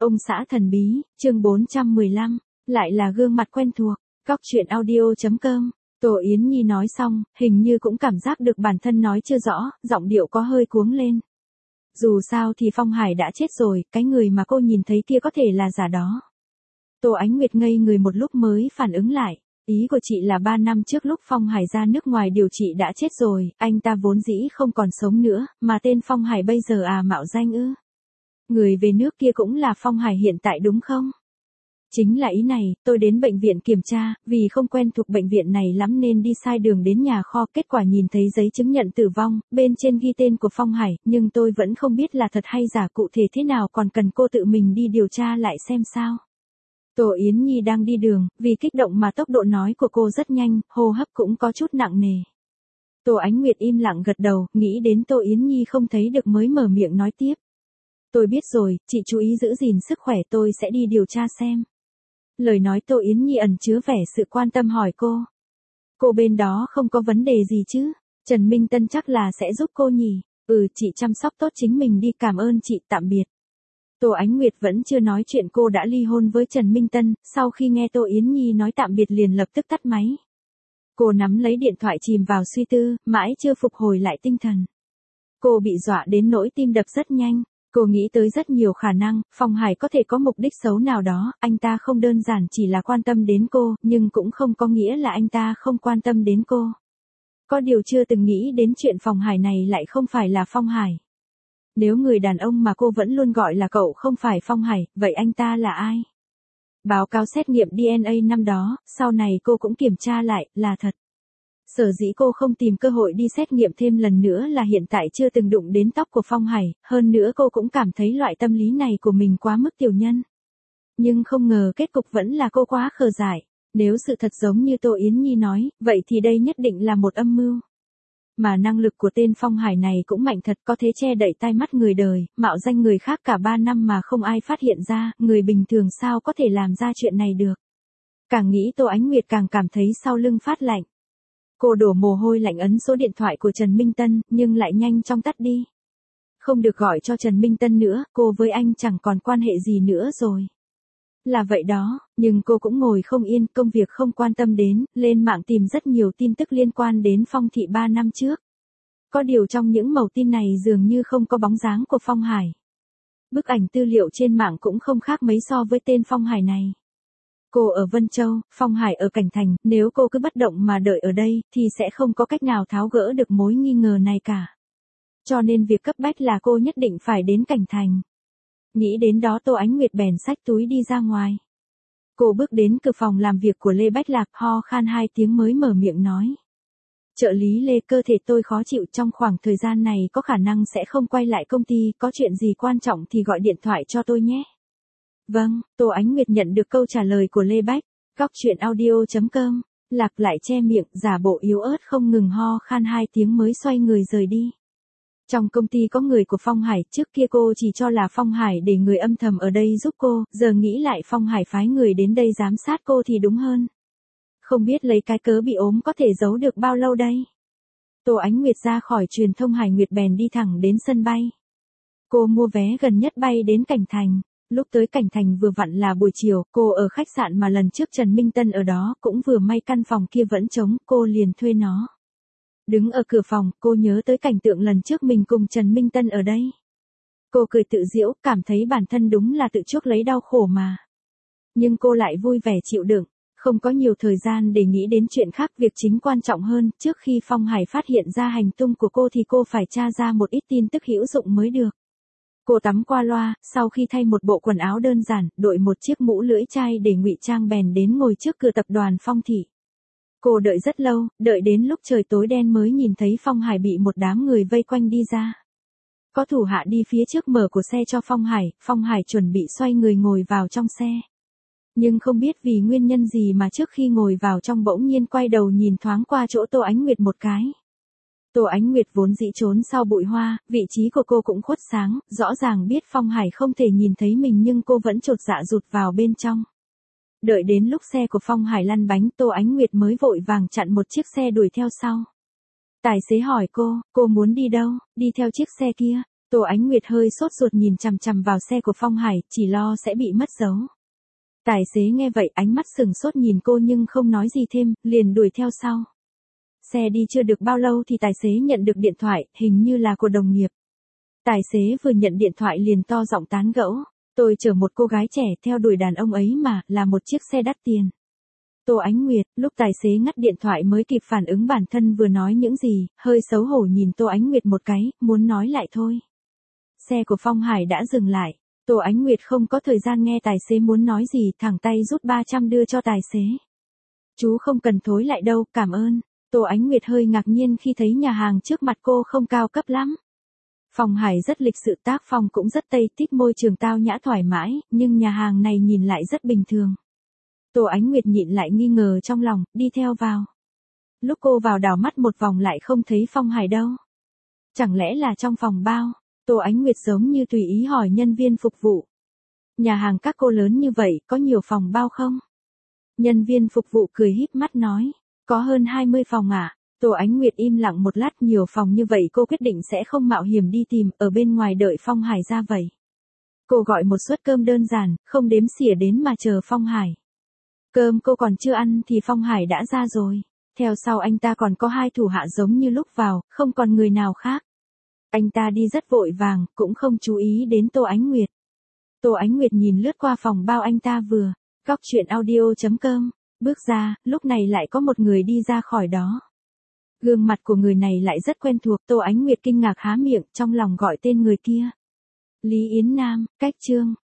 Ông xã thần bí, chương 415, lại là gương mặt quen thuộc, Cóc truyện audio.com. Tô Yến Nhi nói xong, hình như cũng cảm giác được bản thân nói chưa rõ, giọng điệu có hơi cuống lên. Dù sao thì Phong Hải đã chết rồi, cái người mà cô nhìn thấy kia có thể là giả đó. Tô Ánh Nguyệt ngây người một lúc mới phản ứng lại. Ý của chị là 3 năm trước lúc Phong Hải ra nước ngoài điều trị đã chết rồi, anh ta vốn dĩ không còn sống nữa, mà tên Phong Hải bây giờ mạo danh ư? Người về nước kia cũng là Phong Hải hiện tại đúng không? Chính là ý này, tôi đến bệnh viện kiểm tra, vì không quen thuộc bệnh viện này lắm nên đi sai đường đến nhà kho, kết quả nhìn thấy giấy chứng nhận tử vong, bên trên ghi tên của Phong Hải, nhưng tôi vẫn không biết là thật hay giả, cụ thể thế nào còn cần cô tự mình đi điều tra lại xem sao. Tô Yến Nhi đang đi đường, vì kích động mà tốc độ nói của cô rất nhanh, hô hấp cũng có chút nặng nề. Tô Ánh Nguyệt im lặng gật đầu, nghĩ đến Tô Yến Nhi không thấy được mới mở miệng nói tiếp. Tôi biết rồi, chị chú ý giữ gìn sức khỏe, tôi sẽ đi điều tra xem. Lời nói Tô Yến Nhi ẩn chứa vẻ sự quan tâm hỏi cô. Cô bên đó không có vấn đề gì chứ? Trần Minh Tân chắc là sẽ giúp cô nhỉ? Chị chăm sóc tốt chính mình đi, cảm ơn chị, tạm biệt. Tô Ánh Nguyệt vẫn chưa nói chuyện cô đã ly hôn với Trần Minh Tân, sau khi nghe Tô Yến Nhi nói tạm biệt liền lập tức tắt máy. Cô nắm lấy điện thoại chìm vào suy tư, mãi chưa phục hồi lại tinh thần. Cô bị dọa đến nỗi tim đập rất nhanh. Cô nghĩ tới rất nhiều khả năng, Phong Hải có thể có mục đích xấu nào đó, anh ta không đơn giản chỉ là quan tâm đến cô, nhưng cũng không có nghĩa là anh ta không quan tâm đến cô. Có điều chưa từng nghĩ đến chuyện Phong Hải này lại không phải là Phong Hải. Nếu người đàn ông mà cô vẫn luôn gọi là cậu không phải Phong Hải, vậy anh ta là ai? Báo cáo xét nghiệm DNA năm đó, sau này cô cũng kiểm tra lại, là thật. Sở dĩ cô không tìm cơ hội đi xét nghiệm thêm lần nữa là hiện tại chưa từng đụng đến tóc của Phong Hải, hơn nữa cô cũng cảm thấy loại tâm lý này của mình quá mức tiểu nhân. Nhưng không ngờ kết cục vẫn là cô quá khờ dại. Nếu sự thật giống như Tô Yến Nhi nói, vậy thì đây nhất định là một âm mưu. Mà năng lực của tên Phong Hải này cũng mạnh thật, có thể che đậy tai mắt người đời, mạo danh người khác cả 3 năm mà không ai phát hiện ra, người bình thường sao có thể làm ra chuyện này được. Càng nghĩ Tô Ánh Nguyệt càng cảm thấy sau lưng phát lạnh. Cô đổ mồ hôi lạnh ấn số điện thoại của Trần Minh Tân, nhưng lại nhanh chóng tắt đi. Không được gọi cho Trần Minh Tân nữa, cô với anh chẳng còn quan hệ gì nữa rồi. Là vậy đó, nhưng cô cũng ngồi không yên, công việc không quan tâm đến, lên mạng tìm rất nhiều tin tức liên quan đến Phong Thị 3 năm trước. Có điều trong những mẩu tin này dường như không có bóng dáng của Phong Hải. Bức ảnh tư liệu trên mạng cũng không khác mấy so với tên Phong Hải này. Cô ở Vân Châu, Phong Hải ở Cảnh Thành, nếu cô cứ bất động mà đợi ở đây, thì sẽ không có cách nào tháo gỡ được mối nghi ngờ này cả. Cho nên việc cấp bách là cô nhất định phải đến Cảnh Thành. Nghĩ đến đó Tô Ánh Nguyệt bèn xách túi đi ra ngoài. Cô bước đến cửa phòng làm việc của Lê Bách Lạc, ho khan 2 tiếng mới mở miệng nói. Trợ lý Lê, cơ thể tôi khó chịu, trong khoảng thời gian này có khả năng sẽ không quay lại công ty, có chuyện gì quan trọng thì gọi điện thoại cho tôi nhé. Vâng, Tô Ánh Nguyệt nhận được câu trả lời của Lê Bách. Cóc truyện audio.com. Lạc lại che miệng, giả bộ yếu ớt không ngừng ho khan 2 tiếng mới xoay người rời đi. Trong công ty có người của Phong Hải, trước kia cô chỉ cho là Phong Hải để người âm thầm ở đây giúp cô, giờ nghĩ lại Phong Hải phái người đến đây giám sát cô thì đúng hơn. Không biết lấy cái cớ bị ốm có thể giấu được bao lâu đây. Tô Ánh Nguyệt ra khỏi truyền thông Hải Nguyệt bèn đi thẳng đến sân bay. Cô mua vé gần nhất bay đến Cảnh Thành. Lúc tới Cảnh Thành vừa vặn là buổi chiều, cô ở khách sạn mà lần trước Trần Minh Tân ở đó, cũng vừa may căn phòng kia vẫn trống, cô liền thuê nó. Đứng ở cửa phòng, cô nhớ tới cảnh tượng lần trước mình cùng Trần Minh Tân ở đây. Cô cười tự giễu, cảm thấy bản thân đúng là tự chuốc lấy đau khổ mà. Nhưng cô lại vui vẻ chịu đựng, không có nhiều thời gian để nghĩ đến chuyện khác, việc chính quan trọng hơn, trước khi Phong Hải phát hiện ra hành tung của cô thì cô phải tra ra một ít tin tức hữu dụng mới được. Cô tắm qua loa, sau khi thay một bộ quần áo đơn giản, đội một chiếc mũ lưỡi chai để ngụy trang bèn đến ngồi trước cửa tập đoàn Phong Thị. Cô đợi rất lâu, đợi đến lúc trời tối đen mới nhìn thấy Phong Hải bị một đám người vây quanh đi ra. Có thủ hạ đi phía trước mở cửa xe cho Phong Hải chuẩn bị xoay người ngồi vào trong xe. Nhưng không biết vì nguyên nhân gì mà trước khi ngồi vào trong bỗng nhiên quay đầu nhìn thoáng qua chỗ Tô Ánh Nguyệt một cái. Tô Ánh Nguyệt vốn dĩ trốn sau bụi hoa, vị trí của cô cũng khuất sáng, rõ ràng biết Phong Hải không thể nhìn thấy mình nhưng cô vẫn chột dạ rụt vào bên trong. Đợi đến lúc xe của Phong Hải lăn bánh, Tô Ánh Nguyệt mới vội vàng chặn một chiếc xe đuổi theo sau. Tài xế hỏi cô muốn đi đâu, đi theo chiếc xe kia. Tô Ánh Nguyệt hơi sốt ruột nhìn chằm chằm vào xe của Phong Hải, chỉ lo sẽ bị mất dấu. Tài xế nghe vậy ánh mắt sừng sốt nhìn cô nhưng không nói gì thêm, liền đuổi theo sau. Xe đi chưa được bao lâu thì tài xế nhận được điện thoại, hình như là của đồng nghiệp. Tài xế vừa nhận điện thoại liền to giọng tán gẫu. Tôi chở một cô gái trẻ theo đuổi đàn ông ấy mà, là một chiếc xe đắt tiền. Tô Ánh Nguyệt, lúc tài xế ngắt điện thoại mới kịp phản ứng bản thân vừa nói những gì, hơi xấu hổ nhìn Tô Ánh Nguyệt một cái, muốn nói lại thôi. Xe của Phong Hải đã dừng lại. Tô Ánh Nguyệt không có thời gian nghe tài xế muốn nói gì, thẳng tay rút 300 đưa cho tài xế. Chú không cần thối lại đâu, cảm ơn. Tô Ánh Nguyệt hơi ngạc nhiên khi thấy nhà hàng trước mặt cô không cao cấp lắm. Phong Hải rất lịch sự, tác phong cũng rất tây tích, môi trường tao nhã thoải mái, nhưng nhà hàng này nhìn lại rất bình thường. Tô Ánh Nguyệt nhịn lại nghi ngờ trong lòng, đi theo vào. Lúc cô vào đảo mắt một vòng lại không thấy Phong Hải đâu. Chẳng lẽ là trong phòng bao? Tô Ánh Nguyệt giống như tùy ý hỏi nhân viên phục vụ. Nhà hàng các cô lớn như vậy, có nhiều phòng bao không? Nhân viên phục vụ cười híp mắt nói, có hơn 20 phòng ạ. Tô Ánh Nguyệt im lặng một lát, nhiều phòng như vậy cô quyết định sẽ không mạo hiểm đi tìm, ở bên ngoài đợi Phong Hải ra vậy. Cô gọi một suất cơm đơn giản, không đếm xỉa đến mà chờ Phong Hải. Cơm cô còn chưa ăn thì Phong Hải đã ra rồi. Theo sau anh ta còn có 2 thủ hạ giống như lúc vào, không còn người nào khác. Anh ta đi rất vội vàng, cũng không chú ý đến Tô Ánh Nguyệt. Tô Ánh Nguyệt nhìn lướt qua phòng bao anh ta vừa. Cóc truyện audio.com. Bước ra, lúc này lại có một người đi ra khỏi đó. Gương mặt của người này lại rất quen thuộc, Tô Ánh Nguyệt kinh ngạc há miệng, trong lòng gọi tên người kia. Lý Yến Nam, cách chương.